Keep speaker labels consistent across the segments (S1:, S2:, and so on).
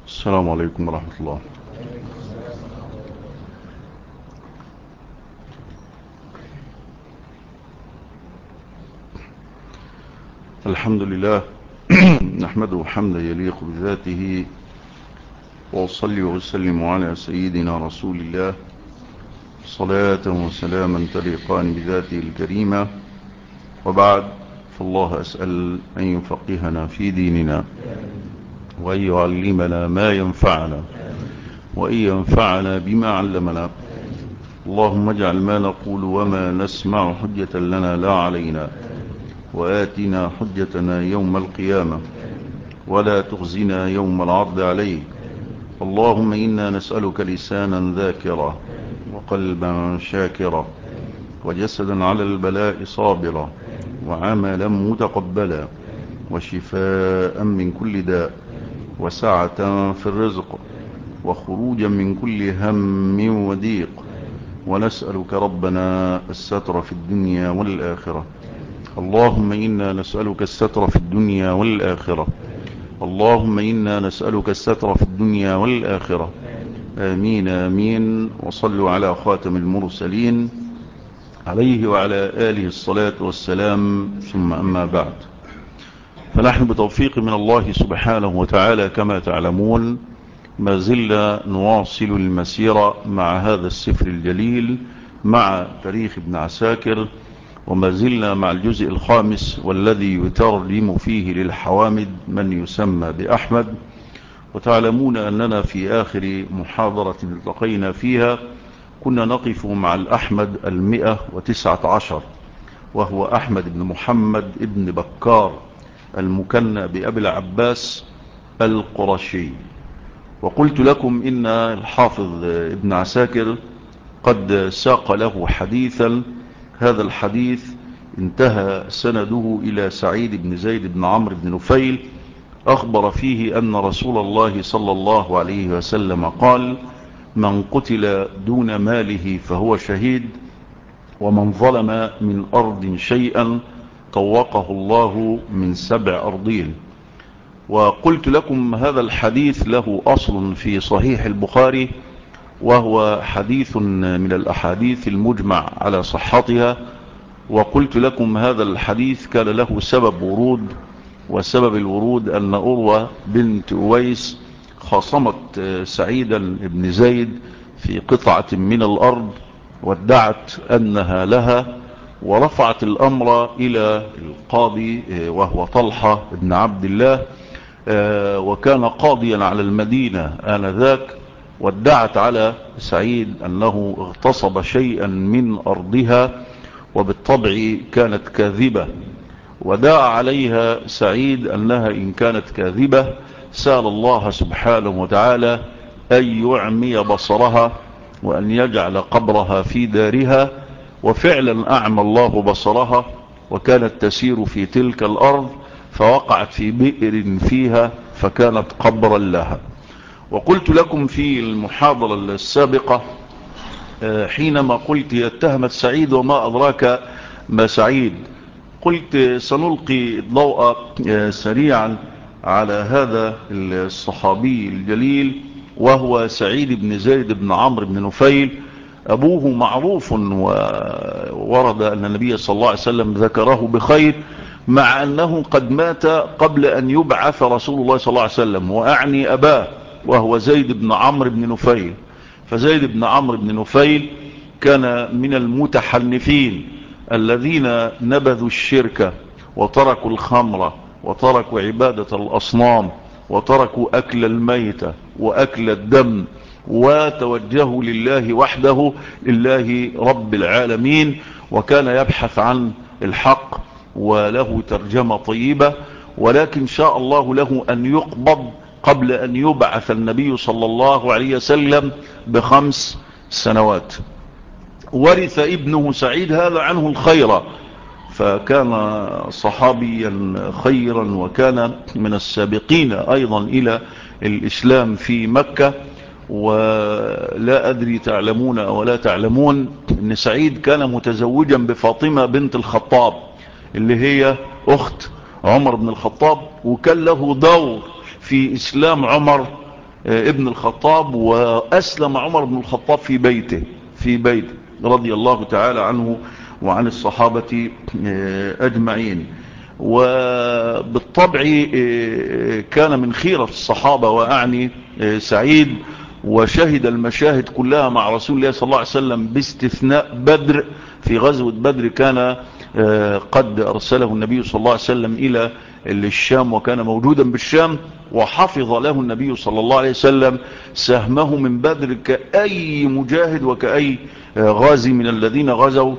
S1: السلام عليكم ورحمة الله. الحمد لله نحمده حمدا يليق بذاته، وأصلي وأسلم على سيدنا رسول الله صلاة وسلاما تليقان بذاته الكريمة. وبعد، فالله أسأل أن يفقهنا في ديننا، وأن يعلمنا ما ينفعنا، وأن ينفعنا بما علمنا. اللهم اجعل ما نقول وما نسمع حجة لنا لا علينا، وآتنا حجتنا يوم القيامة، ولا تخزنا يوم العرض عليك. اللهم إنا نسألك لسانا ذاكرا، وقلبا شاكرا، وجسدا على البلاء صابرا، وعملا متقبلا، وشفاء من كل داء، وسعة في الرزق، وخروجا من كل هم وضيق. ونسألك ربنا الستر في الدنيا والآخرة. اللهم إنا نسألك الستر في الدنيا والآخرة. اللهم إنا نسألك الستر في الدنيا والآخرة. آمين آمين. وصلوا على خاتم المرسلين عليه وعلى آله الصلاة والسلام. ثم أما بعد، فنحن بتوفيق من الله سبحانه وتعالى كما تعلمون ما زلنا نواصل المسيرة مع هذا السفر الجليل، مع تاريخ ابن عساكر، وما زلنا مع الجزء الخامس والذي يترجم فيه للحوامد من يسمى بأحمد. وتعلمون أننا في آخر محاضرة التقينا فيها كنا نقف مع الأحمد 119، وهو أحمد بن محمد بن بكار المكنى بأبي العباس القرشي. وقلت لكم إن الحافظ ابن عساكر قد ساق له حديثا، هذا الحديث انتهى سنده إلى سعيد بن زيد بن عمرو بن نفيل، أخبر فيه أن رسول الله صلى الله عليه وسلم قال: من قتل دون ماله فهو شهيد، ومن ظلم من أرض شيئا طوقه الله من 7 أرضين. وقلت لكم هذا الحديث له أصل في صحيح البخاري، وهو حديث من الأحاديث المجمع على صحتها. وقلت لكم هذا الحديث كان له سبب ورود، وسبب الورود أن أروى بنت أويس خاصمت سعيدا بن زيد في قطعة من الأرض، وادعت أنها لها، ورفعت الأمر إلى القاضي وهو طلحة بن عبد الله، وكان قاضيا على المدينة آنذاك، وادعت على سعيد أنه اغتصب شيئا من أرضها، وبالطبع كانت كاذبة. ودعا عليها سعيد أنها إن كانت كاذبة سأل الله سبحانه وتعالى أن يعمي بصرها، وأن يجعل قبرها في دارها. وفعلا أعمى الله بصرها، وكانت تسير في تلك الأرض، فوقعت في بئر فيها، فكانت قبرا لها. وقلت لكم في المحاضرة السابقة حينما قلت اتهمت سعيد وما أدراك ما سعيد، قلت سنلقي الضوء سريعا على هذا الصحابي الجليل، وهو سعيد بن زيد بن عمرو بن نفيل. أبوه معروف، وورد أن النبي صلى الله عليه وسلم ذكره بخير، مع أنه قد مات قبل أن يبعث رسول الله صلى الله عليه وسلم، وأعني أباه وهو زيد بن عمرو بن نفيل. فزيد بن عمرو بن نفيل كان من المتحنفين الذين نبذوا الشرك، وتركوا الخمر، وتركوا عبادة الأصنام، وتركوا أكل الميتة وأكل الدم، وتوجهوا لله وحده، لله رب العالمين. وكان يبحث عن الحق، وله ترجمة طيبة، ولكن شاء الله له أن يقبض قبل أن يبعث النبي صلى الله عليه وسلم ب5 سنوات. ورث ابنه سعيد هذا عنه الخير، فكان صحابيا خيرا، وكان من السابقين أيضا إلى الإسلام في مكة. ولا أدري تعلمون أو لا تعلمون أن سعيد كان متزوجا بفاطمة بنت الخطاب، اللي هي أخت عمر بن الخطاب، وكان له دور في إسلام عمر ابن الخطاب، وأسلم عمر بن الخطاب في بيته رضي الله تعالى عنه وعن الصحابة أجمعين. وبالطبع كان من خيرة الصحابة، وأعني سعيد، وشهد المشاهد كلها مع رسول الله صلى الله عليه وسلم باستثناء بدر. في غزوة بدر كان قد أرسله النبي صلى الله عليه وسلم إلى الشام، وكان موجودا بالشام، وحفظ له النبي صلى الله عليه وسلم سهمه من بدر كأي مجاهد وكأي غازي من الذين غزوا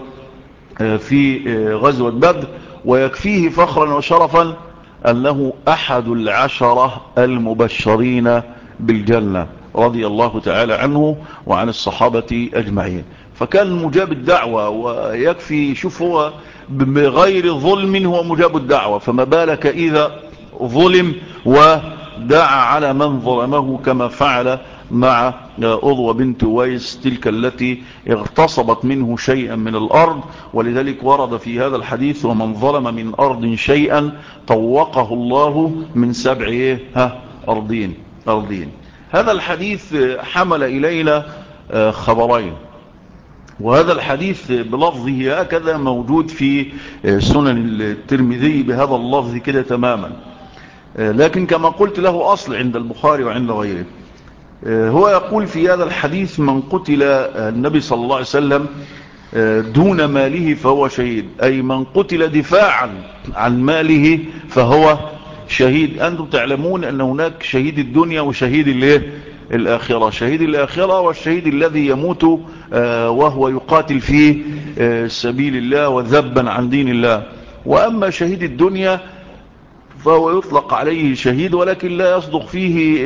S1: في غزوة بدر. ويكفيه فخرا وشرفا أنه أحد العشرة المبشرين بالجنة رضي الله تعالى عنه وعن الصحابة أجمعين. فكان مجاب الدعوة، ويكفي شوف هو بغير ظلم هو مجاب الدعوة، فما بالك إذا ظلم ودعا على من ظلمه، كما فعل مع أضوى بنت ويس تلك التي اغتصبت منه شيئا من الأرض. ولذلك ورد في هذا الحديث: ومن ظلم من أرض شيئا طوقه الله من 7 أرضين. هذا الحديث حمل إلينا خبرين، وهذا الحديث بلفظه هكذا موجود في سنن الترمذي بهذا اللفظ كده تماما، لكن كما قلت له أصل عند البخاري وعند غيره. هو يقول في هذا الحديث: من قتل النبي صلى الله عليه وسلم دون ماله فهو شهيد، أي من قتل دفاعا عن ماله فهو شهيد. أنتم تعلمون أن هناك شهيد الدنيا وشهيد الآخرة. شهيد الآخرة والشهيد الذي يموت وهو يقاتل في سبيل الله وذبا عن دين الله. وأما شهيد الدنيا فهو يطلق عليه شهيد، ولكن لا يصدق فيه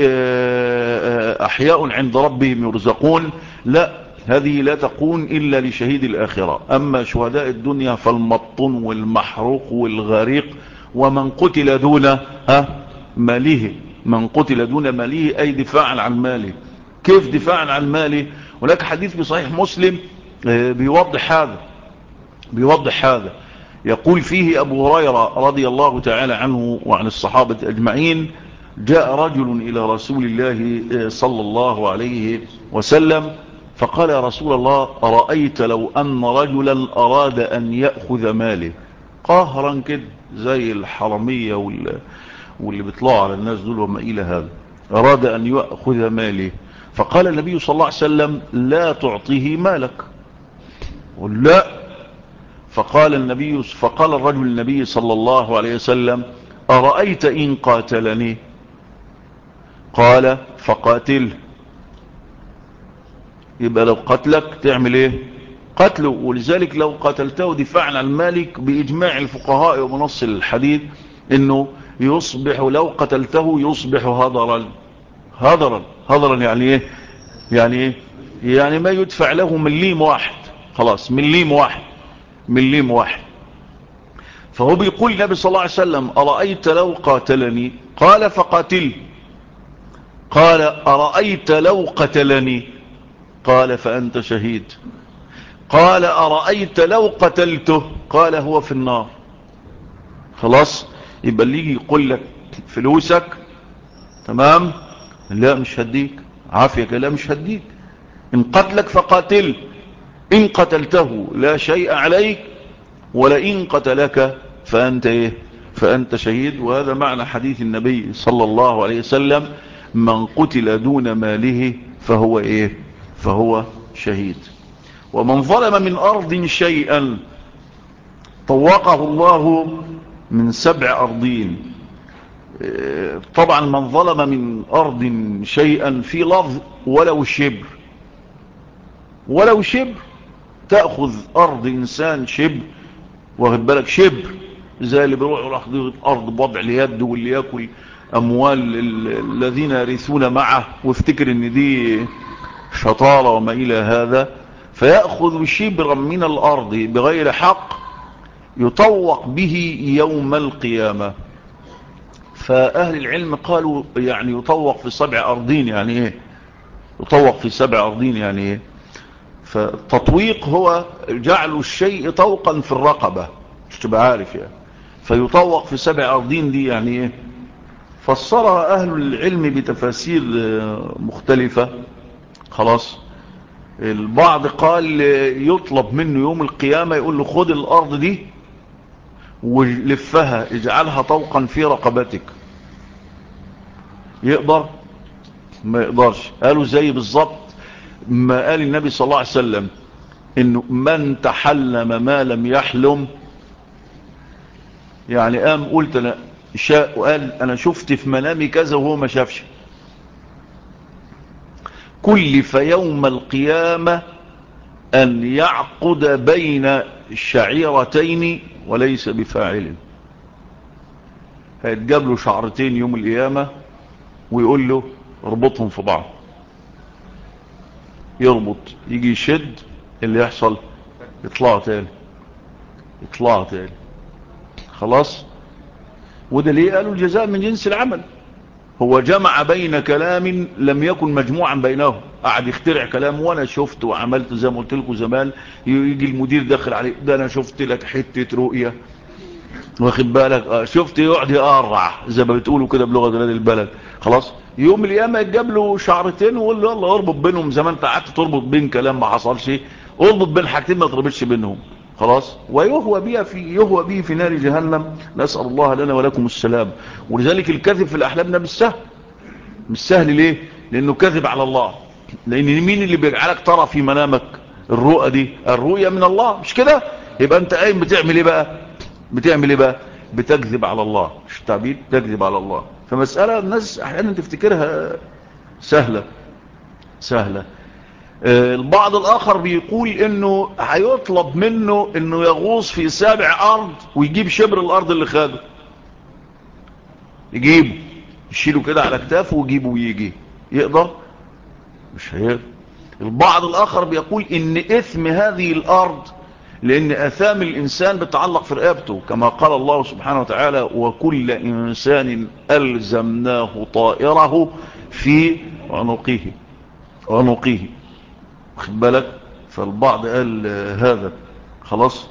S1: أحياء عند ربهم يرزقون، لا، هذه لا تكون إلا لشهيد الآخرة. أما شهداء الدنيا فالمطن والمحروق والغريق. ومن قتل دون ماله، من قتل دون ماله أي دفاعا عن ماله. كيف دفاعا عن ماله؟ هناك حديث بصحيح مسلم بيوضح هذا. يقول فيه أبو هريرة رضي الله تعالى عنه وعن الصحابة أجمعين: جاء رجل إلى رسول الله صلى الله عليه وسلم فقال: يا رسول الله، أرأيت لو أن رجلا أراد أن يأخذ ماله قهرا كده زي الحرمية واللي بيطلعوا على الناس دول وما إلى هذا، أراد أن يأخذ ماله. فقال النبي صلى الله عليه وسلم: لا تعطيه مالك. ولا فقال الرجل النبي صلى الله عليه وسلم: أرأيت إن قاتلني؟ قال: فقاتل. يبقى لو قتلك تعمل ايه؟ قتله. ولذلك لو قتلته دفاعا عن مالك بإجماع الفقهاء وبنص الحديث انه يصبح، لو قتلته يصبح هضرا. يعني ايه؟ يعني ما يدفع له مليم واحد، خلاص مليم واحد. فهو بيقول النبي صلى الله عليه وسلم: أرأيت لو قاتلني؟ قال: فقاتل. قال: أرأيت لو قتلني؟ قال: فأنت شهيد. قال: أرأيت لو قتلته؟ قال: هو في النار. خلاص. يبقى اللي يجي يقول لك فلوسك تمام، لا مش هديك، عافيك، لا مش هديك. إن قتلك فقاتل، إن قتلته لا شيء عليك، ولئن قتلك فأنت إيه؟ فأنت شهيد. وهذا معنى حديث النبي صلى الله عليه وسلم: من قتل دون ماله فهو إيه؟ فهو شهيد. ومن ظلم من أرض شيئا طوقه الله من 7 أرضين. طبعا من ظلم من أرض شيئا في لفظ ولو شبر، تأخذ أرض إنسان شبر، واخد بالك، شبر زي اللي بيروحوا ياخذوا أرض بوضع اليد، واللي يأكل أموال الذين يرثون معه وافتكر ان دي شطارة وما إلى هذا، فيأخذ شبرا من الأرض بغير حق يطوق به يوم القيامة. فأهل العلم قالوا يعني يطوق في 7 أرضين. يعني إيه يطوق في 7 أرضين؟ يعني إيه؟ فالتطويق هو جعل الشيء طوقا في الرقبة، مش تبقى عارف يعني. فيطوق في 7 أرضين دي يعني إيه؟ فسرها أهل العلم بتفاسير مختلفة. خلاص. البعض قال يطلب منه يوم القيامة، يقول له خد الأرض دي ولفها، اجعلها طوقا في رقبتك. يقدر؟ ما يقدرش. قالوا زي بالظبط ما قال النبي صلى الله عليه وسلم انه من تحلم ما لم يحلم، يعني قام قلت انا شاء وقال انا شفت في منامي كذا وهو ما شافش، كلف يوم القيامة ان يعقد بين الشعيرتين وليس بفاعل. هيتجاب له شعرتين يوم القيامة ويقول له اربطهم في بعض. يربط، يجي يشد، اللي يحصل يطلعوا تاني، يطلعوا تاني. خلاص. وده ليه؟ قالوا الجزاء من جنس العمل. هو جمع بين كلام لم يكن مجموعا بينهم، قعد يخترع كلام وانا شفت وعملت زي ما قلت لكم زمان. يجي المدير داخل عليه، ده انا شفت لك حتة رؤية، واخد بالك؟ شفت، يقعد يقرع زي ما بتقولوا كده بلغة بلاد البلد. خلاص. يوم القيامة يتجاب له شعرتين ويقول له يلا اربط بينهم، زي ما انت قعدت تربط بين كلام ما حصلش، اربط بين حاجتين ما تربطش بينهم. خلاص. يهوى به في نار جهنم، نسأل الله لنا ولكم السلام. ولذلك الكذب في الأحلام ده مش سهل. مش سهل ليه؟ لأنه كذب على الله. لأن مين اللي بيجعلك ترى في منامك الرؤى دي؟ الرؤية من الله، مش كده؟ يبقى انت قايم بتعمل ايه بقى؟ بتعمل ايه بقى؟ بتكذب على الله. مش التعبير؟ تكذب على الله. فمسألة الناس احيانا تفتكرها سهلة سهلة. البعض الاخر بيقول انه هيطلب منه انه يغوص في 7 ارض ويجيب شبر الارض اللي خده، يجيبه، يشيله كده على كتافه ويجيبه ويجي. يقدر؟ مش هيقدر. البعض الاخر بيقول ان اثم هذه الارض، لان اثام الانسان بتعلق في رقبته، كما قال الله سبحانه وتعالى وكل انسان الزمناه طائره في عنقه. عنقه، واخد بالك؟ فالبعض قال هذا. خلاص.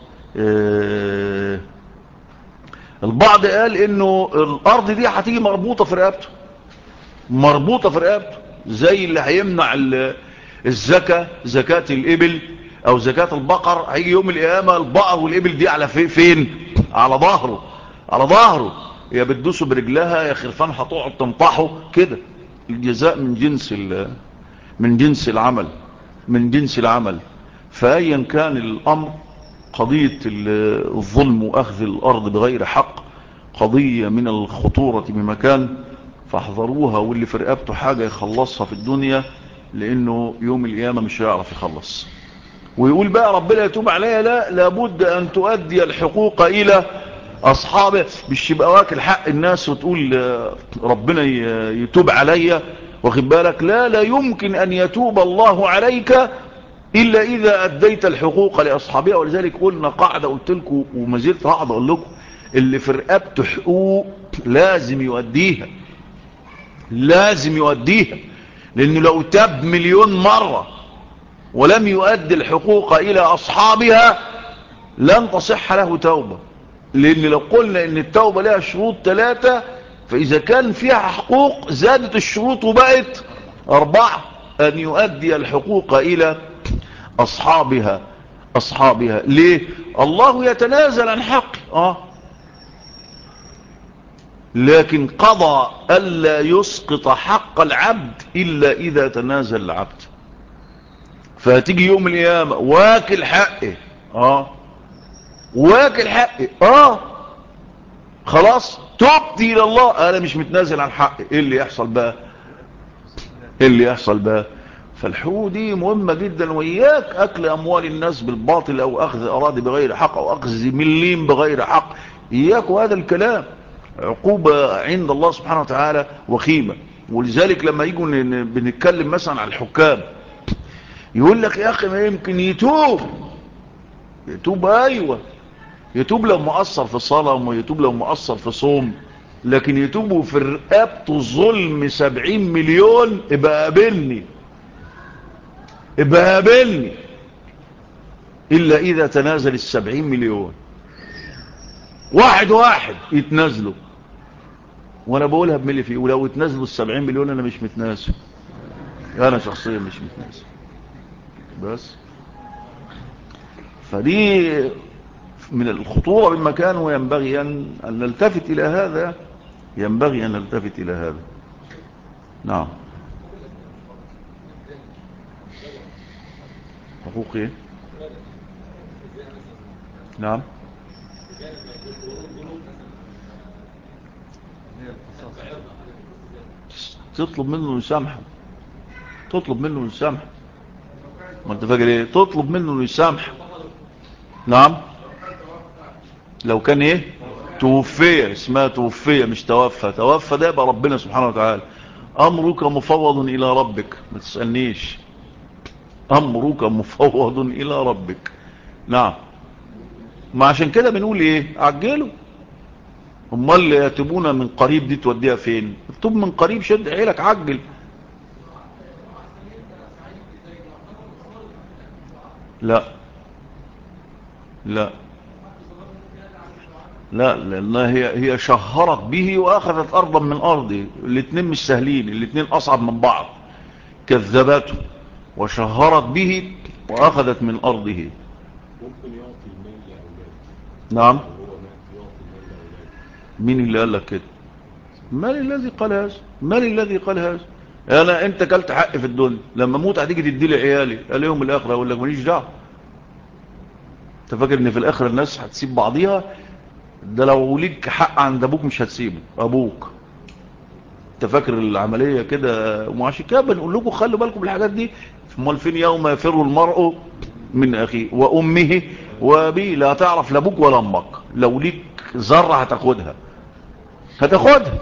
S1: البعض قال انه الارض دي هتيجي مربوطة في رقبته، مربوطة في رقبته، زي اللي هيمنع الزكاة، زكاة الابل او زكاة البقر. هيجي يوم القيامة البقر والابل دي على فين؟ على ظهره، على ظهره. يا بتدوسه برجلها يا خرفان هتقعد تنطحه كده. الجزاء من جنس العمل، من جنس العمل. فأيا كان الأمر، قضية الظلم وأخذ الأرض بغير حق قضية من الخطورة بمكان، فاحذروها. واللي في رقبته حاجة يخلصها في الدنيا، لأنه يوم القيامة مش هيعرف يخلص. ويقول بقى ربنا يتوب عليها؟ لا، لابد أن تؤدي الحقوق إلى أصحابه. مش يبقى واكل حق الناس وتقول ربنا يتوب عليا، واخد بالك؟ لا يمكن أن يتوب الله عليك إلا إذا أديت الحقوق لأصحابها. ولذلك قلنا قاعدة، قلت لكم وما زلت هقعد أقول لكم، اللي في رقبته حقوق لازم يؤديها، لازم يؤديها. لأنه لو تاب مليون مرة ولم يؤدي الحقوق إلى أصحابها لن تصح له توبة. لأن لو قلنا إن التوبة لها شروط 3، فإذا كان فيها حقوق زادت الشروط وبقت 4. أن يؤدي الحقوق إلى أصحابها. أصحابها ليه؟ الله يتنازل عن حقه، لكن قضى ألا يسقط حق العبد إلا إذا تنازل العبد. فهتيجي يوم القيامة واكل حقه، واكل حقه، خلاص تبت إلى الله، أنا مش متنازل عن حقي. إيه اللي يحصل بقى؟ إيه اللي يحصل بقى؟ فالحقوق دي مهمة جدا. وإياك أكل أموال الناس بالباطل، أو أخذ أراضي بغير حق، أو أخذ مليم بغير حق. إياك وهذا الكلام، عقوبة عند الله سبحانه وتعالى وخيمة. ولذلك لما يجوا بنتكلم مثلا عن الحكام، يقول لك يا أخي ما يمكن يتوب. يتوب، أيوة يتوب لو مقصر في صلاة، ويتوب لو مقصر في صوم، لكن يتوبوا في رقبته ظلم 70 مليون. ابقى قابلني، ابقى قابلني. إلا إذا تنازل 70 مليون، واحد واحد يتنازلوا. وانا بقولها بملي فيه، ولو اتنازلوا ال70 مليون انا مش متناسب، انا شخصيا مش متناسب. بس فدي من الخطورة بمكان، وينبغي أن نلتفت إلى هذا، ينبغي أن نلتفت إلى هذا. نعم. حقوق ايه؟ نعم. تطلب منه يسامحك، تطلب منه يسامحك. ما انت فاكر ايه؟ تطلب منه يسامحك. نعم. لو كان ايه؟ توفي، اسمها توفي مش توفى. توفى ده يبقى ربنا سبحانه وتعالى. امرك مفوض الى ربك، ما تسألنيش. امرك مفوض الى ربك. نعم. ما عشان كده بنقول ايه؟ عجلوا. امال اللي يتوبون من قريب دي توديها فين؟ تتوب من قريب، شد حيلك، عجل. لا لا لا، لأنها هي شهرت به وأخذت أرضا من أرضه. الاثنين مش سهلين، الاثنين أصعب من بعض. كذبته وشهرت به وأخذت من أرضه.
S2: ممكن يعطي المال لأولاده.
S1: نعم.
S2: هو مات يعطي المال لأولاده.
S1: مين اللي قال لك كده؟ من الذي قال هذا؟ من الذي قال هذا؟ انت كلت حق في الدنيا، لما موت هتيجي تدي لي عيالي، قال يوم الاخره اقول لك ماليش دعوه. انت فاكر ان في الاخره الناس هتسيب بعضيها؟ ده لو ليك حق عند ابوك مش هتسيبه ابوك. انت فاكر العمليه كده؟ وعشان كده بنقول لكم خلوا بالكم بالحاجات دي. امال فين يوم يفر المرء من اخيه وامه وابيه؟ لا تعرف لابوك ولا امك. لو ليك ذره هتاخدها، هتاخدها.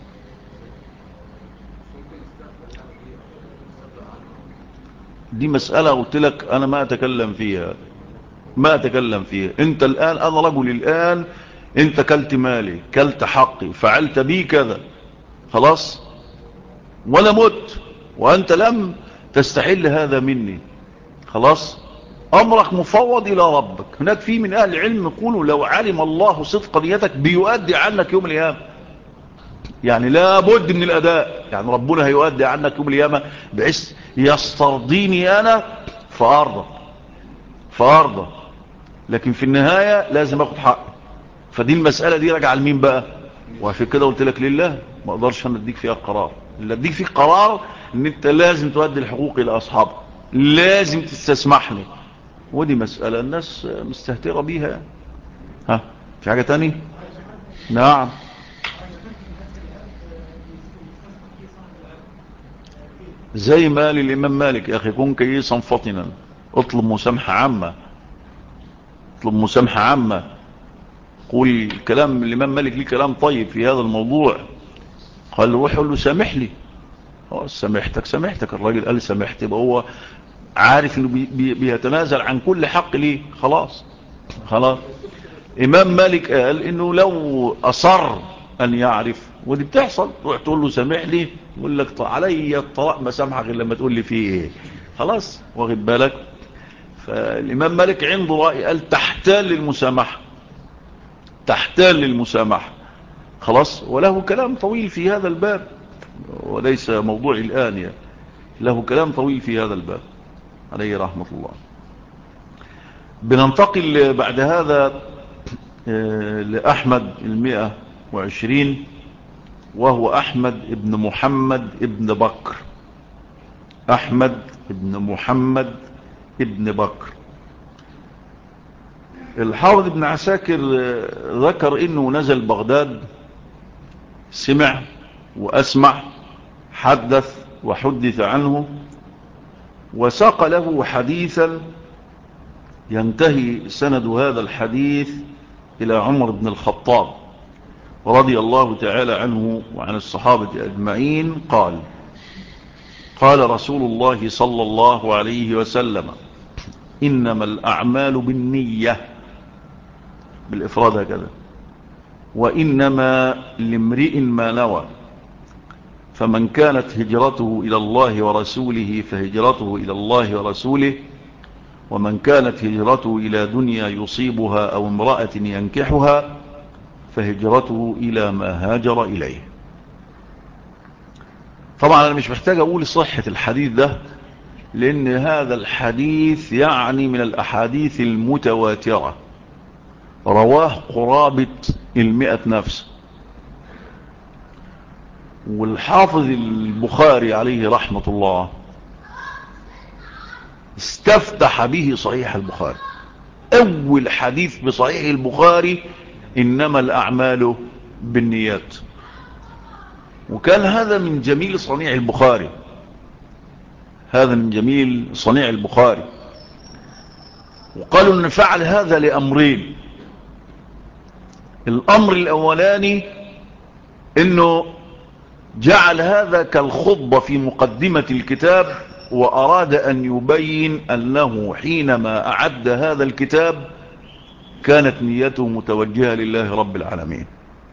S1: دي مسألة قلت لك أنا ما أتكلم فيها، ما أتكلم فيها. أنت الآن، أنا رجل الآن، أنت كلت مالي، كلت حقي، فعلت بي كذا، خلاص، وأنا مت وأنت لم تستحل هذا مني، خلاص. أمرك مفوض إلى ربك. هناك في من أهل العلم يقولوا لو علم الله صدق نيتك بيؤدي عنك يوم القيامة. يعني لا بد من الأداء، يعني ربنا هيؤدي عنك يوم القيامة بحيث يسترضيني أنا فأرضى. لكن في النهاية لازم أخد حقي. فدي المسألة دي راجعه لمين بقى؟ وعشان كده قلت لك لله، ما اقدرش انا اديك فيها قرار. اللي اديك فيه قرار ان انت لازم تؤدي الحقوق الى اصحابها، لازم تستسمحني. ودي مسألة الناس مستهترة بيها. ها، في حاجة تاني؟ نعم. زي ما الامام مالك يا اخي، كن كيسا فطنا، اطلب مسامحة عامة، اطلب مسامحة عامة. قول كلام الامام مالك ليه كلام طيب في هذا الموضوع. قال روح قول له سامح لي. سامحتك. الراجل قال سامحت، يبقى هو عارف انه بيتنازل عن كل حق ليه. خلاص. امام مالك قال انه لو اصر ان يعرف، ودي بتحصل، تروح تقول له سامح لي، يقول لك علي الطلاق ما سامحك غير لما تقول لي فيه ايه. خلاص، واخد بالك. فالامام مالك عنده رأي، قال تحتال للمسامحة. خلاص. وله كلام طويل في هذا الباب، وليس موضوع الآن يعني. له كلام طويل في هذا الباب عليه رحمة الله. بننتقل بعد هذا لأحمد 120، وهو أحمد ابن محمد ابن بكر. أحمد ابن محمد ابن بكر. الحافظ ابن عساكر ذكر انه نزل بغداد، سمع وأسمع، حدث وحدث عنه، وساق له حديثا ينتهي سند هذا الحديث إلى عمر بن الخطاب رضي الله تعالى عنه وعن الصحابة أجمعين. قال رسول الله صلى الله عليه وسلم: إنما الأعمال بالنية، بالإفراد هكذا، وإنما لامرئ ما نوى، فمن كانت هجرته إلى الله ورسوله فهجرته إلى الله ورسوله، ومن كانت هجرته إلى دنيا يصيبها أو امرأة ينكحها فهجرته إلى ما هاجر إليه. طبعا أنا مش محتاج أقول صحة الحديث ده، لأن هذا الحديث يعني من الأحاديث المتواترة، رواه قرابة 100 نفس. والحافظ البخاري عليه رحمة الله استفتح به صحيح البخاري. أول حديث بصحيح البخاري إنما الأعمال بالنيات. وكان هذا من جميل صنيع البخاري، هذا من جميل صنيع البخاري. وقالوا أن فعل هذا لأمرين. الأمر الأولاني أنه جعل هذا كالخطبة في مقدمة الكتاب، وأراد أن يبين أنه حينما أعد هذا الكتاب كانت نيته متوجهة لله رب العالمين.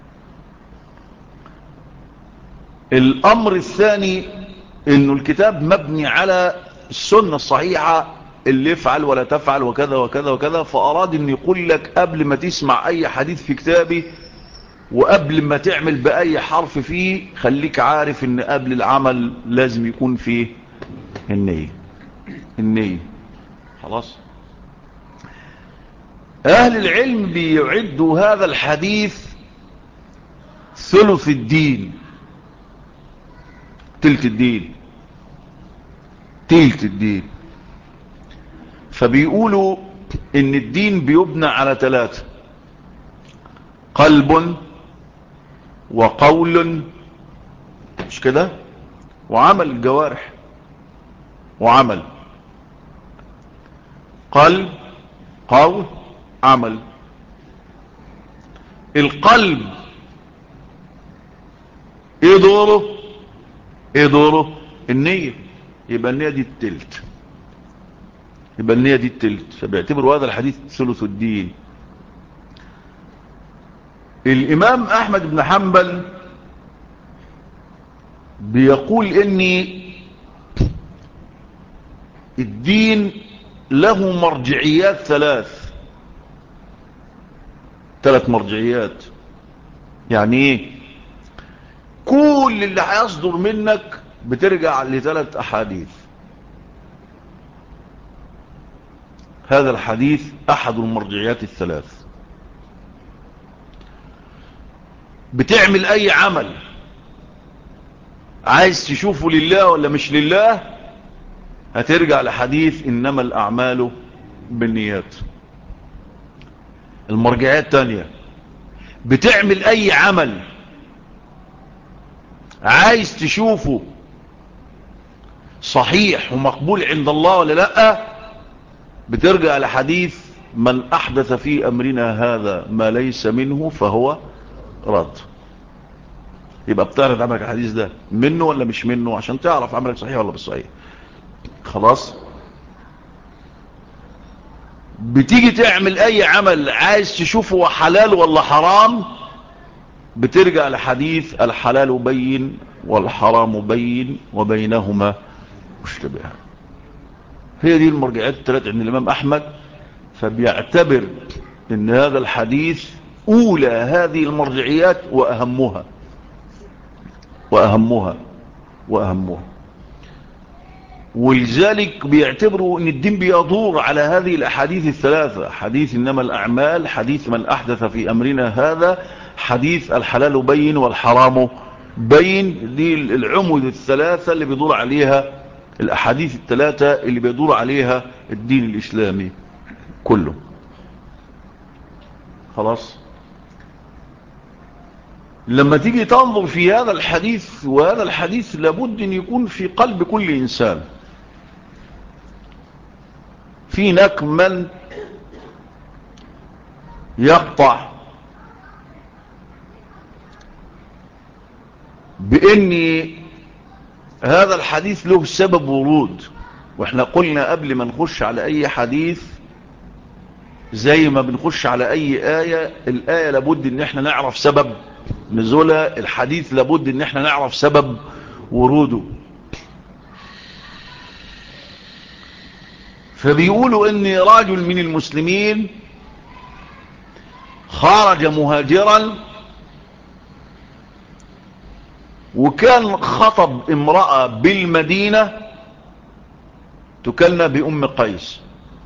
S1: الأمر الثاني أنه الكتاب مبني على السنة الصحيحة اللي يفعل ولا تفعل وكذا وكذا وكذا، فأراد أن يقول لك قبل ما تسمع أي حديث في كتابي وقبل ما تعمل بأي حرف فيه خليك عارف أن قبل العمل لازم يكون فيه النية. خلاص. أهل العلم بيعدوا هذا الحديث ثلث الدين، تلت الدين. فبيقولوا ان الدين بيبنى على 3: قلب وقول، مش كده، وعمل الجوارح، وعمل قلب قول عمل. القلب ايه دوره النية، يبقى النية دي التلت، فبيعتبروا هذا الحديث ثلث الدين. الإمام أحمد بن حنبل بيقول إن الدين له مرجعيات 3 مرجعيات. يعني ايه؟ كل اللي هيصدر منك بترجع ل3 أحاديث. هذا الحديث أحد المرجعيات 3. بتعمل أي عمل عايز تشوفه لله ولا مش لله، هترجع لحديث إنما الأعمال بالنيات. المرجعية الثانية، بتعمل أي عمل عايز تشوفه صحيح ومقبول عند الله ولا لا، بترجع لحديث من أحدث في أمرنا هذا ما ليس منه فهو رد. يبقى بتعرض عملك الحديث ده منه ولا مش منه عشان تعرف عملك صحيح ولا مش صحيح. خلاص. بتيجي تعمل أي عمل عايز تشوفه حلال ولا حرام، بترجع لحديث الحلال بين والحرام بين وبينهما مشتبهات. هي دي المرجعات 3 عند الإمام أحمد. فبيعتبر ان هذا الحديث أولى هذه المرجعيات وأهمها. ولذلك بيعتبروا ان الدين بيدور على هذه الأحاديث 3: حديث إنما الأعمال، حديث من أحدث في أمرنا هذا، حديث الحلال بين والحرام بين. دي العمود 3 اللي بيدور عليها الأحاديث 3 اللي بيدور عليها الدين الإسلامي كله. خلاص. لما تيجي تنظر في هذا الحديث، وهذا الحديث لابد أن يكون في قلب كل إنسان. في هناك من يقطع بأن هذا الحديث له سبب ورود. واحنا قلنا قبل ما نخش على أي حديث زي ما بنخش على أي آية، الآية لابد أن احنا نعرف سبب نزولها، الحديث لابد أن احنا نعرف سبب وروده. فبيقولوا أن رجل من المسلمين خرج مهاجرا وكان خطب امرأة بالمدينة تكلم بأم قيس،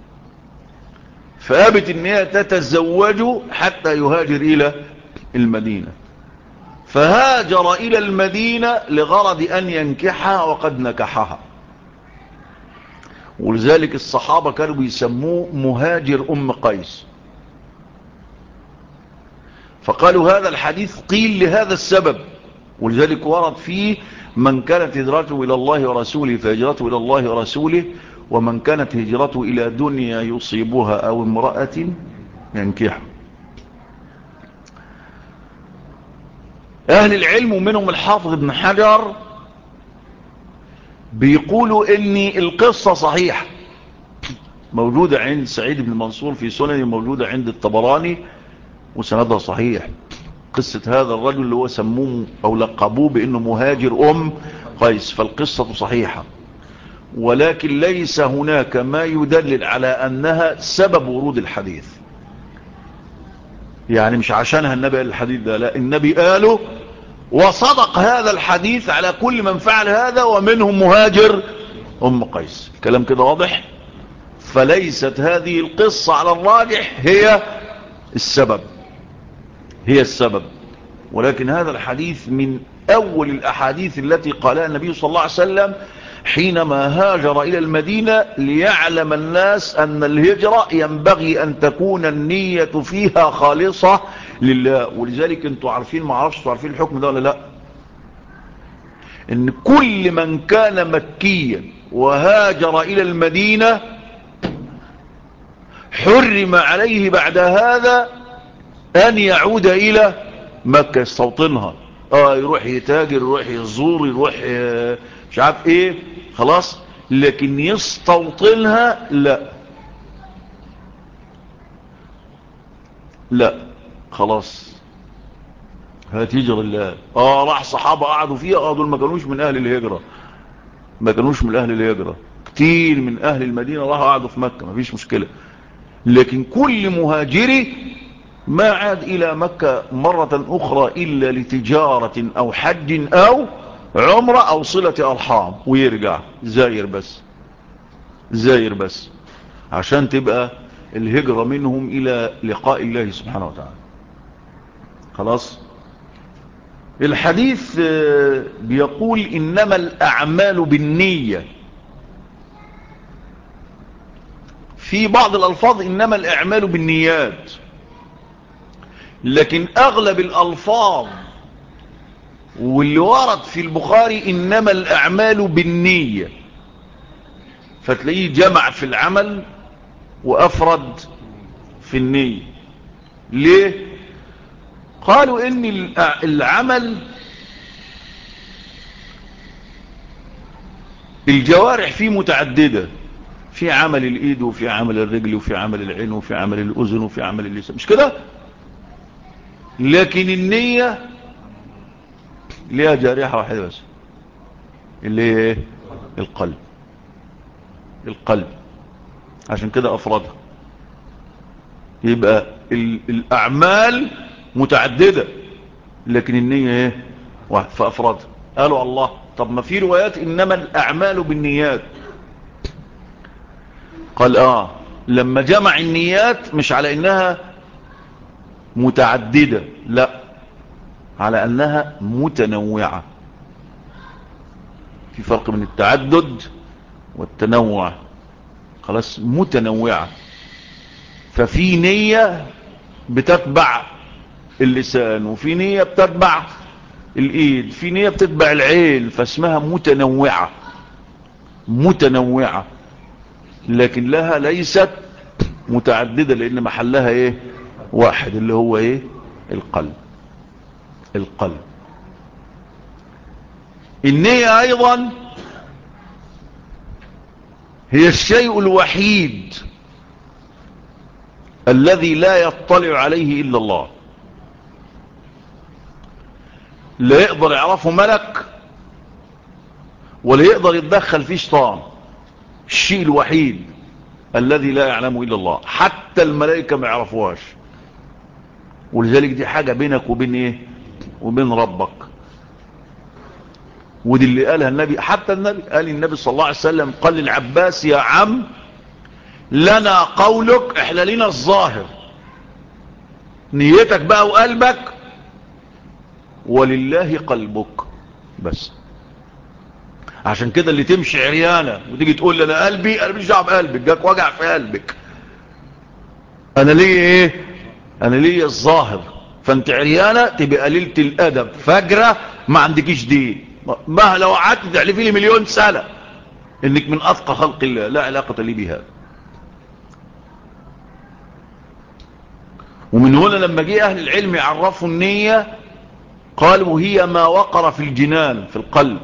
S1: فأبت ان هي تتزوج حتى يهاجر إلى المدينة، فهاجر إلى المدينة لغرض أن ينكحها وقد نكحها. ولذلك الصحابة كانوا بيسموه مهاجر أم قيس. فقالوا هذا الحديث قيل لهذا السبب، ولذلك ورد فيه من كانت هجرته إلى الله ورسوله فهجرته إلى الله ورسوله، ومن كانت هجرته إلى دنيا يصيبها أو امرأة ينكحها. أهل العلم ومنهم الحافظ ابن حجر بيقولوا إن القصة صحيحة، موجودة عند سعيد بن منصور في سنن، موجودة عند الطبراني وسندها صحيح. قصة هذا الرجل اللي هو سموه أو لقبوه بأنه مهاجر أم قيس، فالقصة صحيحة، ولكن ليس هناك ما يدلل على أنها سبب ورود الحديث. يعني مش عشانها النبي قال الحديث ده، لا، النبي قاله وصدق هذا الحديث على كل من فعل هذا ومنهم مهاجر أم قيس. الكلام كده واضح؟ فليست هذه القصة على الراجح هي السبب، هي السبب، ولكن هذا الحديث من أول الأحاديث التي قالها النبي صلى الله عليه وسلم حينما هاجر إلى المدينة ليعلم الناس أن الهجرة ينبغي أن تكون النية فيها خالصة لله. ولذلك انتوا عارفين، ما عرفش انتوا عارفين الحكم ده ولا لا، ان كل من كان مكيا وهاجر إلى المدينة حرم عليه بعد هذا أن يعود إلى مكة يستوطنها. يروح يتاجر، يروح يزور، يروح مش عارف ايه، خلاص، لكن يستوطنها لا، لا، خلاص هتهجر الله. راح صحابة قعدوا فيها، دول ما كانوش من أهل الهجرة، ما كانوش من أهل الهجرة، كتير من أهل المدينة راحوا قعدوا في مكة، ما فيش مشكلة. لكن كل مهاجري ما عاد إلى مكة مرة أخرى إلا لتجارة أو حج أو عمرة أو صلة أرحام، ويرجع زاير بس، زاير بس، عشان تبقى الهجرة منهم إلى لقاء الله سبحانه وتعالى. خلاص. الحديث بيقول إنما الأعمال بالنية، في بعض الألفاظ إنما الأعمال بالنيات، لكن أغلب الألفاظ واللي ورد في البخاري إنما الأعمال بالنية، فتلاقيه جمع في العمل وأفرد في النية. ليه؟ قالوا إن العمل الجوارح فيه متعددة، في عمل الإيد وفي عمل الرجل وفي عمل العين وفي عمل الأذن وفي عمل اللسان، مش كده؟ لكن النية ليها جارحة واحدة بس، اللي هي القلب، القلب، عشان كده أفردها. يبقى الأعمال متعددة لكن النية ايه واحد، فأفردها. قالوا الله، طب ما في روايات إنما الأعمال بالنيات. قال لما جمع النيات مش على إنها متعددة، لا، على أنها متنوعة. في فرق بين التعدد والتنوع. خلاص، متنوعة، ففي نية بتتبع اللسان، وفي نية بتتبع الإيد، في نية بتتبع العين، فاسمها متنوعة، متنوعة، لكن لها ليست متعددة، لأن محلها ايه واحد، اللي هو ايه القلب. القلب. النية أيضا هي الشيء الوحيد الذي لا يطلع عليه إلا الله، لا يقدر يعرفه ملك ولا يقدر يتدخل فيه شيطان. الشيء الوحيد الذي لا يعلمه إلا الله، حتى الملائكة ما يعرفوهاش. ولذلك دي حاجة بينك وبين ايه، وبين ربك. ودي اللي قالها النبي، حتى النبي صلى الله عليه وسلم قال للعباس يا عم لنا قولك احنا لنا الظاهر، نيتك بقى وقلبك ولله قلبك بس. عشان كده اللي تمشي عريانة وتيجي تقول لي انا قلبي، انا مش دعوه بقلبك، جاك وجع في قلبك، انا ليه ايه؟ انا ليه الظاهر. فانت عريانة تبقى قليلة الادب فجرة ما عندكيش دين، ما لو قعدت تحلفي لي مليون سنة انك من اتقى خلق الله، لا علاقة لي بها. ومن هنا لما جه اهل العلم يعرفوا النية قالوا هي ما وقر في الجنان في القلب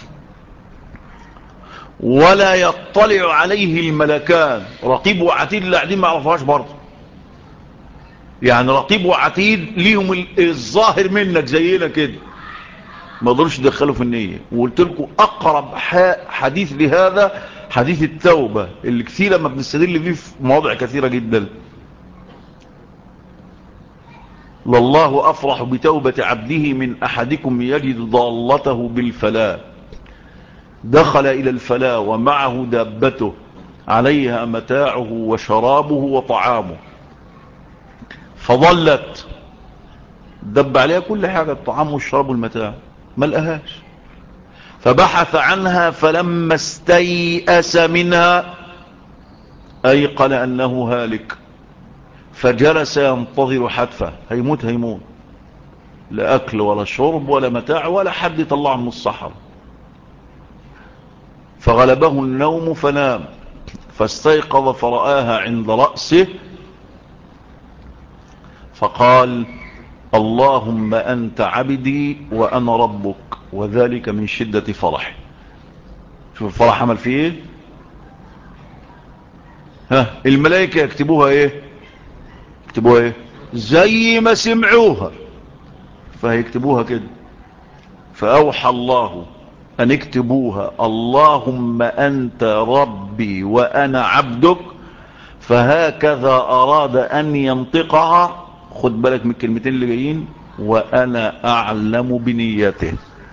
S1: ولا يطلع عليه الملكان، رقيب وعتيد اللي قاعدين ما يعرفوهاش برضه. يعني رقيب وعتيد ليهم الظاهر منك زينا كده، ما قدروش يدخلوا في النية. وقلت لكم اقرب حديث لهذا حديث التوبة اللي كثير لما بنستدل فيه في مواضع كثيرة جدا. لله افرح بتوبة عبده من احدكم يجد ضالته بالفلاة، دخل الى الفلاة ومعه دابته عليها متاعه وشرابه وطعامه، فضلت دب عليها كل حاجة، الطعام والشراب والمتاع، ما لقاهاش، فبحث عنها فلما استيأس منها أيقن أنه هالك، فجلس ينتظر حتفه، هيموت هيموت، لا أكل ولا شرب ولا متاع ولا حد يطلعه من الصحراء. فغلبه النوم فنام، فاستيقظ فرآها عند رأسه فقال اللهم أنت عبدي وأنا ربك، وذلك من شدة فرح. شوف الفرح عمل فيه ايه. الملائكة يكتبوها ايه؟ يكتبوها ايه؟ زي ما سمعوها فهيكتبوها كده. فأوحى الله أن اكتبوها اللهم أنت ربي وأنا عبدك، فهكذا أراد أن ينطقها. خد بالك من الكلمتين اللي جايين، وأنا أعلم بنيته،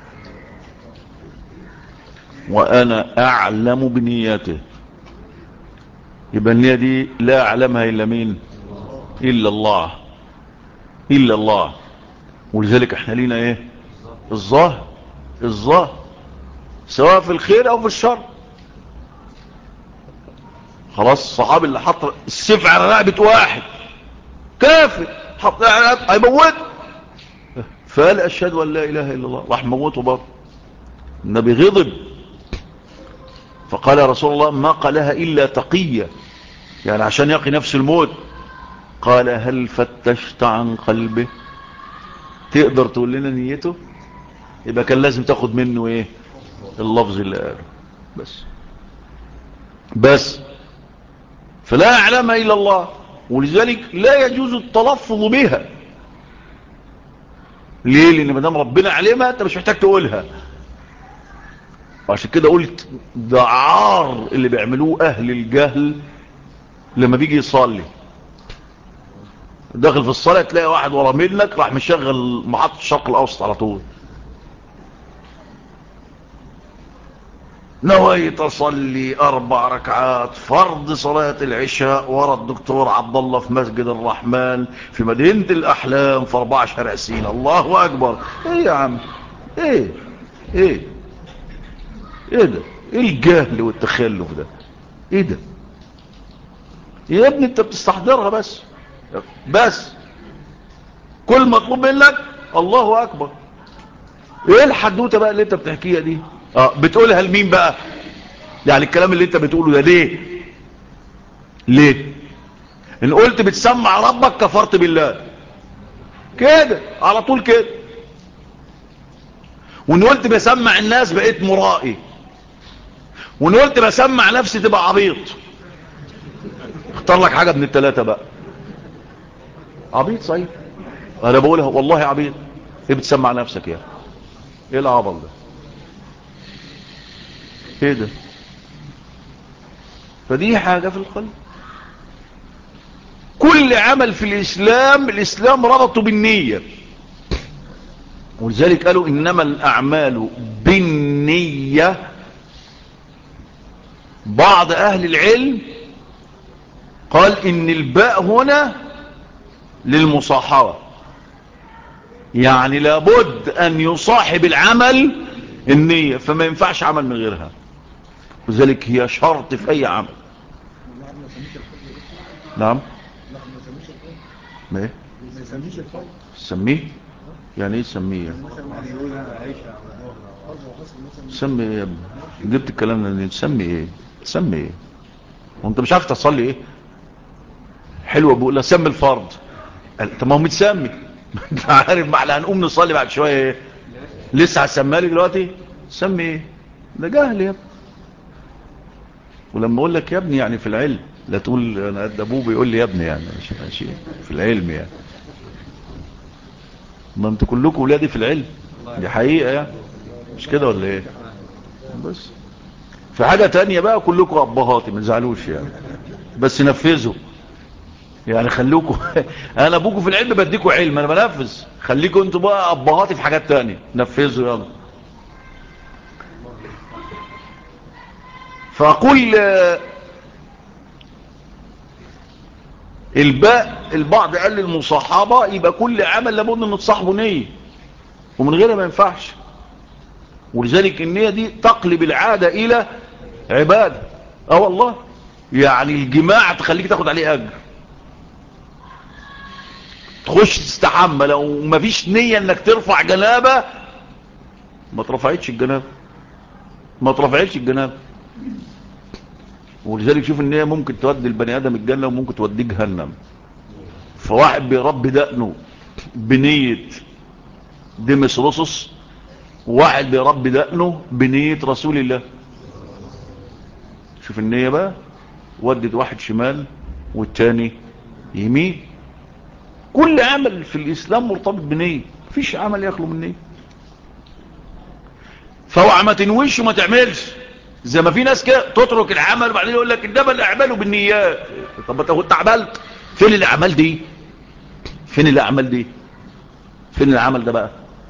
S1: وأنا أعلم بنيته. يبقى النية دي لا أعلمها إلا مين؟ إلا الله، إلا الله. ولذلك احنا لينا ايه؟ الظاهر، الظاهر سواء في الخير أو في الشر. خلاص الصحابي اللي حط السيف على رقبة واحد كافر، حط على رقبته هيموته، فقال أشهد أن لا إله إلا الله، راح موته برضه. النبي غضب فقال يا رسول الله ما قالها إلا تقية، يعني عشان يقي نفس الموت. قال هل فتشت عن قلبه؟ تقدر تقول لنا نيته؟ يبقى كان لازم تاخد منه ايه؟ اللفظ اللي قاله بس. فلا يعلم إلا الله، ولذلك لا يجوز التلفظ بها. ليه؟ لأن ما دام ربنا علمها انت مش محتاج تقولها. وعشان كده قلت ده عار اللي بيعملوه أهل الجهل لما بيجي يصلي، داخل في الصلاة تلاقي واحد ورا منك راح مشغل محطة الشرق الأوسط على طول، نويت أصلي 4 ركعات فرض صلاة العشاء ورا الدكتور عبد الله في مسجد الرحمن في مدينة الأحلام في 4 شارع سينا. الله أكبر. ايه يا عم؟ ايه ايه ايه ده؟ ايه الجهل والتخلف ده؟ ايه ده يا ابني؟ انت بتستحضرها بس كل مطلوب منك الله أكبر. ايه الحدوته بقى اللي انت بتحكيها دي؟ بتقولها لمين بقى؟ يعني الكلام اللي انت بتقوله ده ليه ان قلت بتسمع ربك كفرت بالله كده على طول كده، وان قلت بسمع الناس بقيت مرائي، وان قلت بسمع نفسي تبقى عبيط. اختار لك حاجة من الثلاثة بقى. عبيط صحيح، انا بقولها والله عبيط. ايه بتسمع نفسك يا ايه العبط ده؟ ايه ده؟ فدي حاجة في القلب. كل عمل في الإسلام ربطه بالنية، ولذلك قالوا إنما الأعمال بالنية النية بعض اهل العلم قال ان الباء هنا للمصاحبة، يعني لابد ان يصاحب العمل النية، فما ينفعش عمل من غيرها، وذلك هي شرط في اي عمل. نعم. ما ايه سميه؟ يعني ايه سميه؟ سمي ايه يا ابني؟ جبت الكلام ده تسمي ايه؟ تسمي ايه وانت مش عارف تصلي ايه؟ حلوه بقول له سمي الفرض. طب ما هو متسمي. انت عارف ما احنا هنقوم نصلي بعد شويه ايه؟ لسه هسميها لي دلوقتي؟ سمي ايه؟ ده جهل يا ابني. ولما اقول لك يا ابني يعني في العلم، لا تقول انا قد ابوه بيقول لي يا ابني، يعني ماشي في العلم يعني. ما انتوا كلكم ولادي في العلم، دي حقيقه يعني، مش كده ولا ايه؟ بس في حاجه تانية بقى، كلكم ابهاتي ما تزعلوش يعني، بس نفذوا يعني، خلوكم. انا ابوكم في العلم بديكم علم، انا بنفذ. خليكم انتوا بقى ابهاتي في حاجات تانية، نفذوا يلا. فاقول الباء البعض قال للمصاحبة، يبقى كل عمل لابد ان تصاحبه نية، ومن غيرها ما ينفعش. ولذلك النية دي تقلب العادة الى عبادة. اه والله، يعني الجماع تخليك تاخد عليه اجر. تخش تستحمى لو ما فيش نية انك ترفع جنابة، ما ترفعتش الجنابة، ما ترفعتش الجنابة. ولذلك شوف النية ممكن تودي البني ادم الجنة وممكن توديه جهنم. فواحد بيربي دقنه بنية دمس رصص، وواحد بيربي دقنه بنية رسول الله. شوف النية بقى، ودت واحد شمال والتاني يمين. كل عمل في الاسلام مرتبط بنية، مفيش عمل يخلو من نية. فوع ما تنويش وما تعملش، زي ما في ناس كده تترك العمل وبعدين يقول لك انما الاعمال بالنيات. طب انت عملت فين الاعمال دي؟ فين الاعمال دي؟ فين العمل ده بقى؟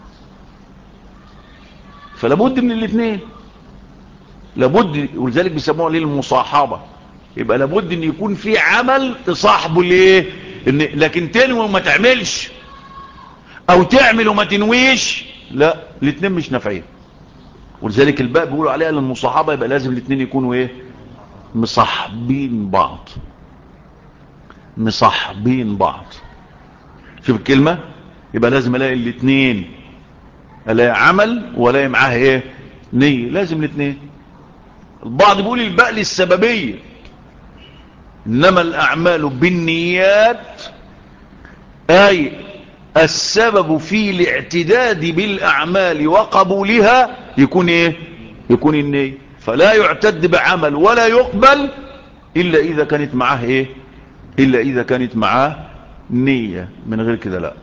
S1: فلابد من الاثنين، لابد. ولذلك بيسموها ليه المصاحبة. يبقى لابد ان يكون في عمل تصاحبه ليه، لكن تنوي وما تعملش، او تعمل وما تنويش، لا، الاثنين مش نافعين. ولذلك الباء بيقولوا عليها للمصاحبة، يبقى لازم الاثنين يكونوا ايه؟ مصاحبين بعض، مصاحبين بعض. شوف الكلمة، يبقى لازم الاقي الاثنين، الاقي عمل ولاقي معاه ايه؟ نية، لازم الاثنين. البعض بيقول الباء للسببية، انما الاعمال بالنيات، اي السبب في الاعتداد بالاعمال وقبولها يكون ايه؟ يكون النية. فلا يعتد بعمل ولا يقبل الا اذا كانت معاه ايه؟ الا اذا كانت معاه نية. من غير كده لا،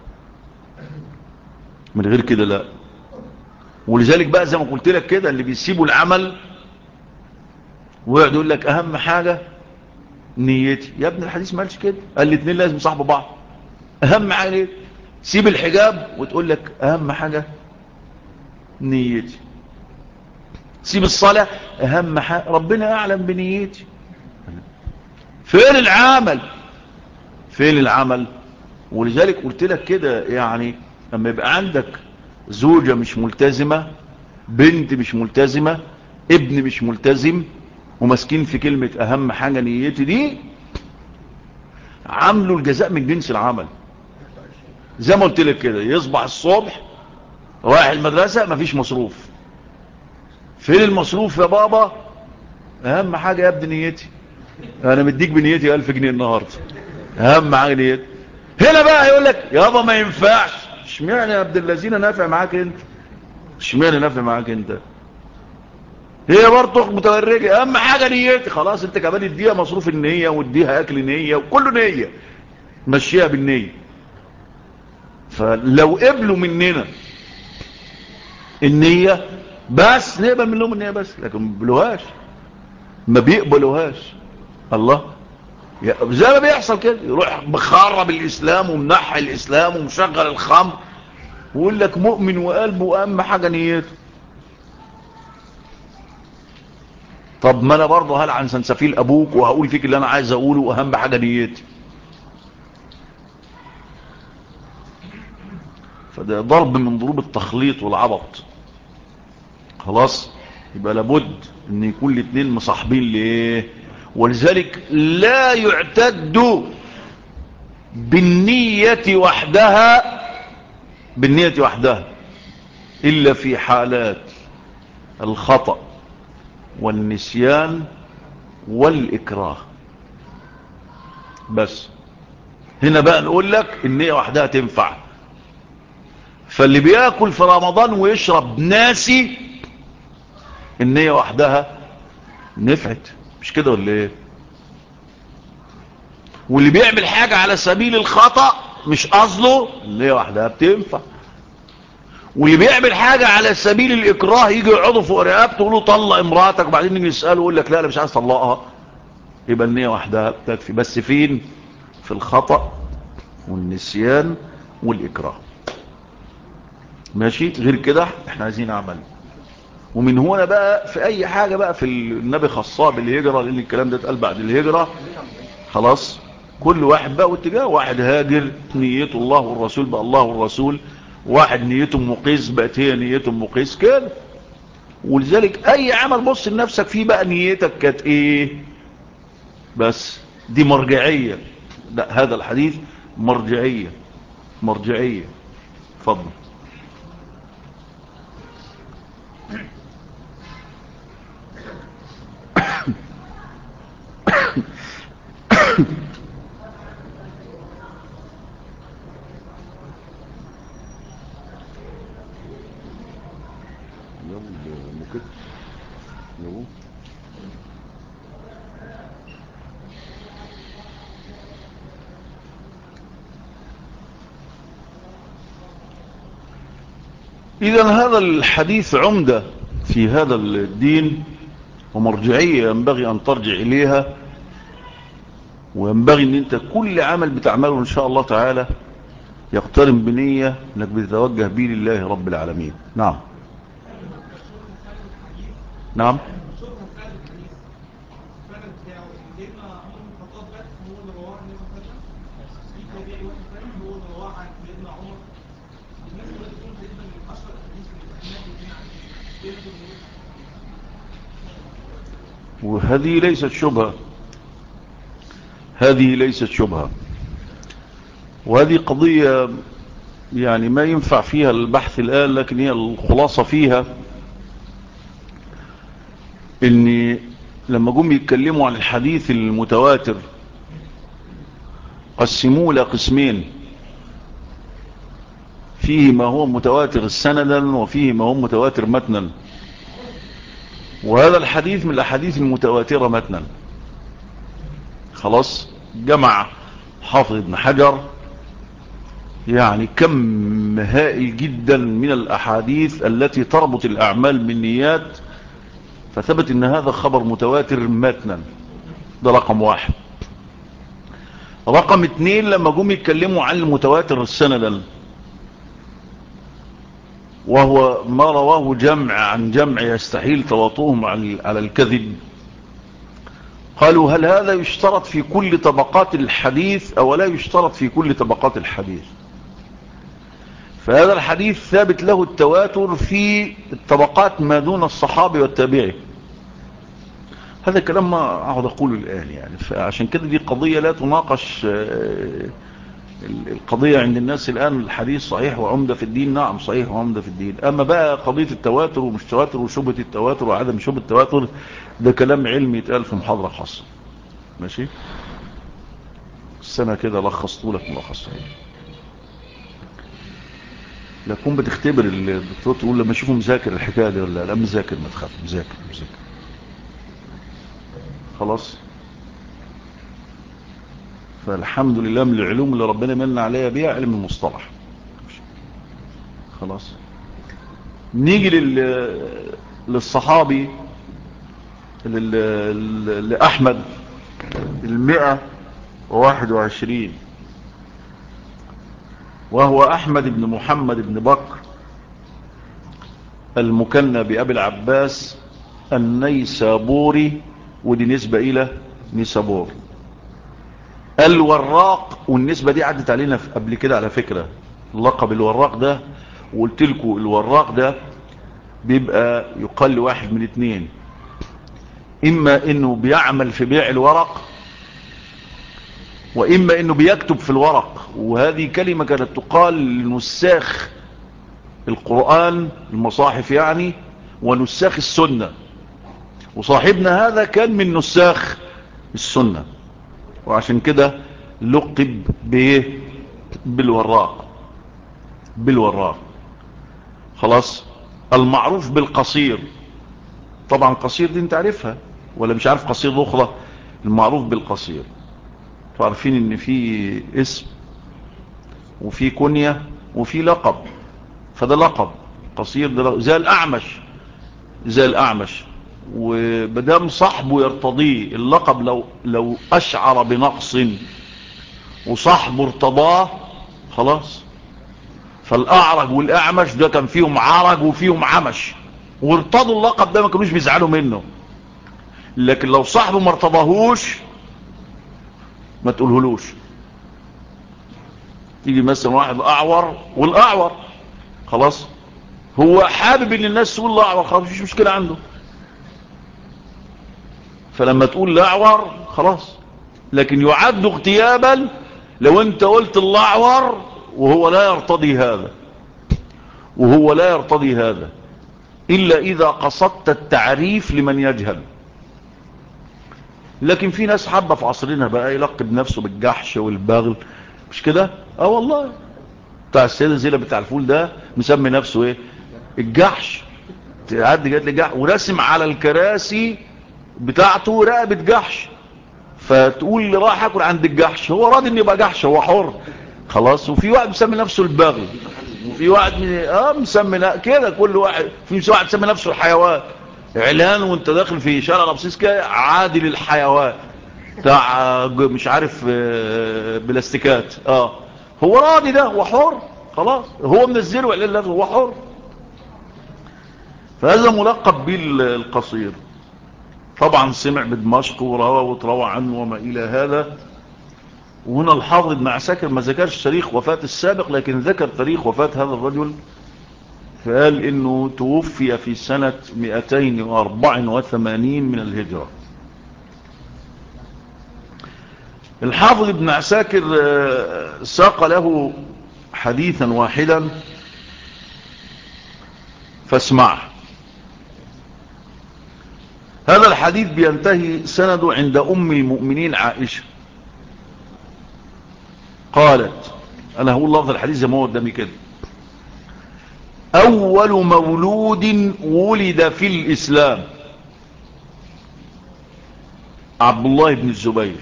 S1: من غير كده لا. ولذلك بقى زي ما قلت لك كده، اللي بيسيبوا العمل ويقعد يقول لك اهم حاجة نيتي، يا ابن الحديث ما قالش كده، قال الاثنين لازم يصاحبوا بعض. اهم حاجة ايه؟ سيب الحجاب وتقول لك اهم حاجة نيتي. سيب الصلاة، اهم حاجة ربنا اعلم بنيتي. فين العمل؟ فين العمل؟ ولذلك قلت لك كده، يعني لما يبقى عندك زوجة مش ملتزمة، بنت مش ملتزمة، ابن مش ملتزم، ومسكين في كلمة اهم حاجة نيتي دي، عملوا الجزاء من جنس العمل. زي ما قلت لك كده، يصبح الصبح رايح المدرسة مفيش مصروف. فين المصروف يا بابا؟ اهم حاجة يا ابني نيتي، انا مديك بنيتي 1000 جنيه النهاردة، اهم حاجة نيتي. هنا بقى يقول لك يابا ما ينفعش. اشمعنى يا عبد الذين نافع معاك انت؟ اشمعنى نافع معاك انت؟ هي برضه متورجة، اهم حاجة نيتي. خلاص انت كمان اديها مصروف النية، واديها اكل نية، وكله نية، مشيها بالنية. فلو قبلوا مننا النية بس، نقبل منهم النية بس، لكن ما بيقبلوهاش، ما بيقبلوهاش. الله، زي ما بيحصل كده، يروح مخرب الاسلام ومنحي الاسلام ومشغل الخمر، ويقول لك مؤمن وقلبه واهم حاجة نيته. طب ما انا برضه هلعن سنسفيل ابوك وهقول فيك اللي انا عايز اقوله، واهم حاجه نيتي. فده ضرب من ضروب التخليط والعبط. خلاص، يبقى لابد ان يكون الاثنين مصاحبين ليه. ولذلك لا يعتد بالنية وحدها الا في حالات الخطأ والنسيان والإكراه بس. هنا بقى نقول لك النية وحدها تنفع. فاللي بياكل في رمضان ويشرب ناسي، النية وحدها نفعت، مش كده ولا ايه؟ واللي بيعمل حاجة على سبيل الخطأ مش قصده، النية وحدها بتنفع. واللي بيعمل حاجة على سبيل الإكراه يجي يقعدوا فوق رقبته يقولوا طلق امراتك، وبعدين يجي يسأله يقول لك لا انا مش عايز اطلقها، يبقى النية وحدها تكفي. بس فين؟ في الخطأ والنسيان والإكراه. ماشي؟ غير كده احنا عايزين عمل. ومن هنا بقى في اي حاجة بقى في النبي خاصة بالهجرة، لان الكلام ده اتقال بعد الهجرة. خلاص، كل واحد بقى واتجاه. واحد هاجر نيته الله والرسول بقى الله والرسول، واحد نيته مقيس بقت هي نيته مقيس كده. ولذلك اي عمل بص لنفسك فيه بقى نيتك كانت ايه، بس دي مرجعية. لا، هذا الحديث مرجعية. اتفضل. إذن هذا الحديث عمدة في هذا الدين ومرجعية ينبغي أن ترجع إليها. وينبغي أن أنت كل عمل بتعمله إن شاء الله تعالى يقترن بنية أنك بتتوجه به لله رب العالمين. نعم. نعم. وهذه ليست شبهة، وهذه قضية يعني ما ينفع فيها البحث الآن، لكن هي الخلاصة فيها إن لما جم يتكلموا عن الحديث المتواتر قسموه لقسمين: فيه ما هو متواتر سندا وفيه ما هو متواتر متنا. وهذا الحديث من الأحاديث المتواترة متنا. خلاص، جمع حافظ ابن حجر يعني كم هائل جدا من الأحاديث التي تربط الأعمال بالنيات، فثبت ان هذا خبر متواتر متنا. ده رقم واحد. رقم اتنين، لما جم يتكلموا عن المتواتر سندا، وهو ما رواه جمع عن جمع يستحيل تواطؤهم على الكذب، قالوا هل هذا يشترط في كل طبقات الحديث أو لا يشترط في كل طبقات الحديث؟ فهذا الحديث ثابت له التواتر في الطبقات ما دون الصحابي والتابعي. هذا كلام ما أعود أقوله الآن يعني. فعشان كده دي قضية لا تناقش. القضية عند الناس الآن الحديث صحيح وعمدة في الدين. نعم، صحيح وعمدة في الدين. أما بقى قضية التواتر ومش تواتر وشبهة التواتر وعدم شبهة التواتر، ده كلام علمي يتقال في محاضرة خاصة. ماشي؟ السنة كده لخصت لك ملخص. لكن بتختبر الدكتور تقول لما اشوفه مذاكر الحكاية دي ولا لا. مذاكر، ما تخاف، مذاكر. خلاص. فالحمد لله من العلوم اللي ربنا مننا عليها بيها علم المصطلح. خلاص. نيجي للصحابي لأحمد 121، وهو أحمد بن محمد بن بكر المكنى بأبي العباس النيسابوري، ودي نسبة إلى نيسابور. الوراق، والنسبة دي عدت علينا قبل كده على فكرة، اللقب الوراق ده، وقلت لكم الوراق ده بيبقى يقال واحد من اتنين: إما إنه بيعمل في بيع الورق، وإما إنه بيكتب في الورق. وهذه كلمة كانت تقال لنساخ القرآن، المصاحف يعني، ونساخ السنة. وصاحبنا هذا كان من نساخ السنة، وعشان كده لقب بالوراق. خلاص. المعروف بالقصير، طبعا قصير دي انت عارفها ولا مش عارف؟ قصير اخرى المعروف بالقصير. عارفين ان في اسم وفي كنية وفي لقب، فده لقب قصير، ده لقب. زي الأعمش وبدام صاحبه يرتضيه اللقب، لو أشعر بنقص وصاحبه ارتضاه خلاص. فالأعرج والأعمش ده كان فيهم عرج وفيهم عمش، وارتضوا اللقب ده، ما كانوش بيزعلوا منه. لكن لو صاحبه ما ارتضاهوش ما تقولهلوش. يجي مثلا واحد أعور، والأعور خلاص هو حابب ان الناس تقول الأعور، خلاص مفيش مشكلة عنده. فلما تقول الأعور خلاص. لكن يعد اغتيابا لو انت قلت الأعور وهو لا يرتضي هذا، إلا إذا قصدت التعريف لمن يجهل. لكن في ناس حابة في عصرنا بقى يلقب نفسه بالجحش والبغل، مش كده؟ والله بتاع السيدة زينب بتاع الفول ده مسمي نفسه ايه؟ الجحش. تعدي جات لي جحش، ورسم على الكراسي بتاعته رقبة جحش. فتقول لي راح اكل عند الجحش، هو راضي ان يبقى جحش، هو حر خلاص. وفي واحد مسمي نفسه البغل، وفي واحد مسمي كده، كل واحد. في واحد مسمي نفسه الحيوان، اعلان وانت داخل في شارع رمسيس كده عادي للحيوان بتاع مش عارف بلاستيكات. هو راضي، ده هو حر خلاص، هو منزله وعليه هو حر. فهذا ملقب بالقصير. طبعا سمع بدمشق وروى عنه وما إلى هذا. وهنا الحافظ ابن عساكر ما ذكرش تاريخ وفاة السابق، لكن ذكر تاريخ وفاة هذا الرجل، فقال انه توفي في سنة 284 من الهجرة. الحافظ ابن عساكر ساق له حديثا واحدا فاسمعه. هذا الحديث بينتهي سنده عند أم المؤمنين عائشة قالت، أنا هقول لفظ الحديث زي ما هو قدامي كده: أول مولود ولد في الإسلام عبد الله بن الزبير.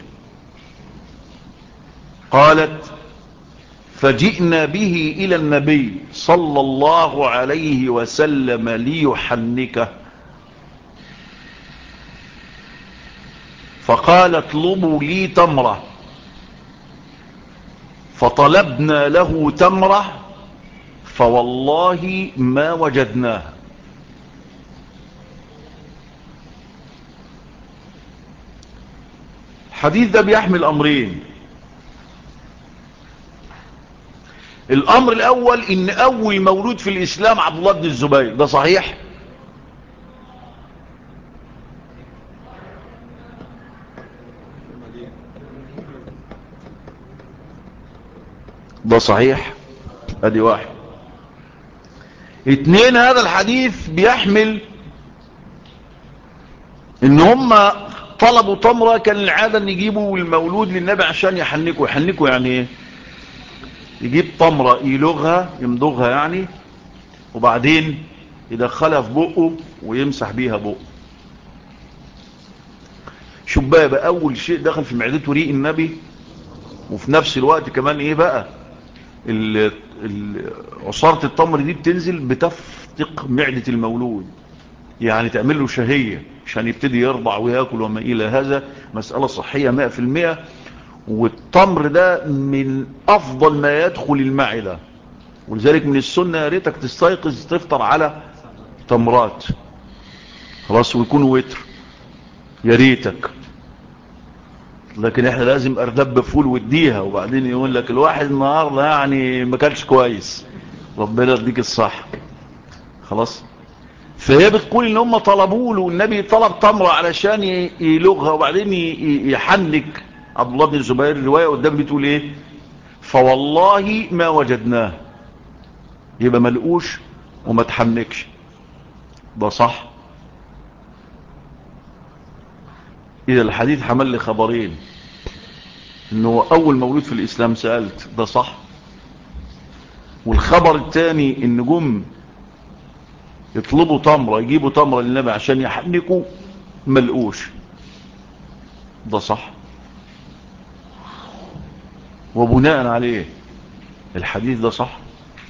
S1: قالت: فجئنا به إلى النبي صلى الله عليه وسلم ليحنكه، فقال: اطلبوا لي تمرة. فطلبنا له تمرة فوالله ما وجدناها. الحديث ده بيحمل أمرين. الأمر الأول إن أول مولود في الإسلام عبد الله بن الزبير، ده صحيح؟ ده صحيح. ادي واحد. اتنين، هذا الحديث بيحمل ان هم طلبوا تمرة. كان العادة ان يجيبوا المولود للنبي عشان يحنكوا يعني ايه؟ يجيب تمرة يمضغها يعني، وبعدين يدخلها في بقه ويمسح بيها بقه. شوف بقى اول شيء دخل في معدته ريق النبي، وفي نفس الوقت كمان ايه بقى؟ عصارة التمر دي بتنزل بتفتق معدة المولود، يعني تعمل له شهية عشان يبتدي يرضع ويأكل وما إلى هذا. مسألة صحية 100%. والتمر ده من أفضل ما يدخل المعدة، ولذلك من السنة يا ريتك تستيقظ تفطر على تمرات خلاص، ويكون وتر، يا ريتك. لكن احنا لازم اردب فول واديها، وبعدين يقول لك الواحد النهارده يعني ما كانش كويس، ربنا يديك الصح. خلاص. فهي بتقول ان هم طلبوا له، والنبي طلب تمره علشان يلغها، وبعدين يحنك. عبد الله بن الزبير الروايه قدام بتقول ايه؟ فوالله ما وجدناه. يبقى ملقوش وما تحنكش. ده صح. اذا الحديث حمل لي خبرين، انه اول مولود في الاسلام سألت، ده صح. والخبر الثاني ان جم يطلبوا تمره، يجيبوا تمره للنبي عشان يحنكوا، ملقوش. ده صح. وبناء عليه الحديث ده صح.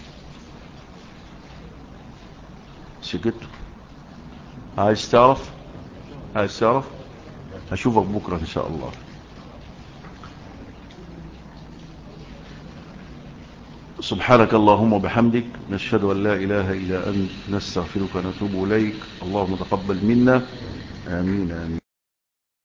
S1: سكت. عايز تعرف؟ عايز تعرف؟ هشوفك بكرة ان شاء الله. سبحانك اللهم وبحمدك، نشهد ان لا اله الا انت، نستغفرك ونتوب اليك. اللهم تقبل منا. امين امين.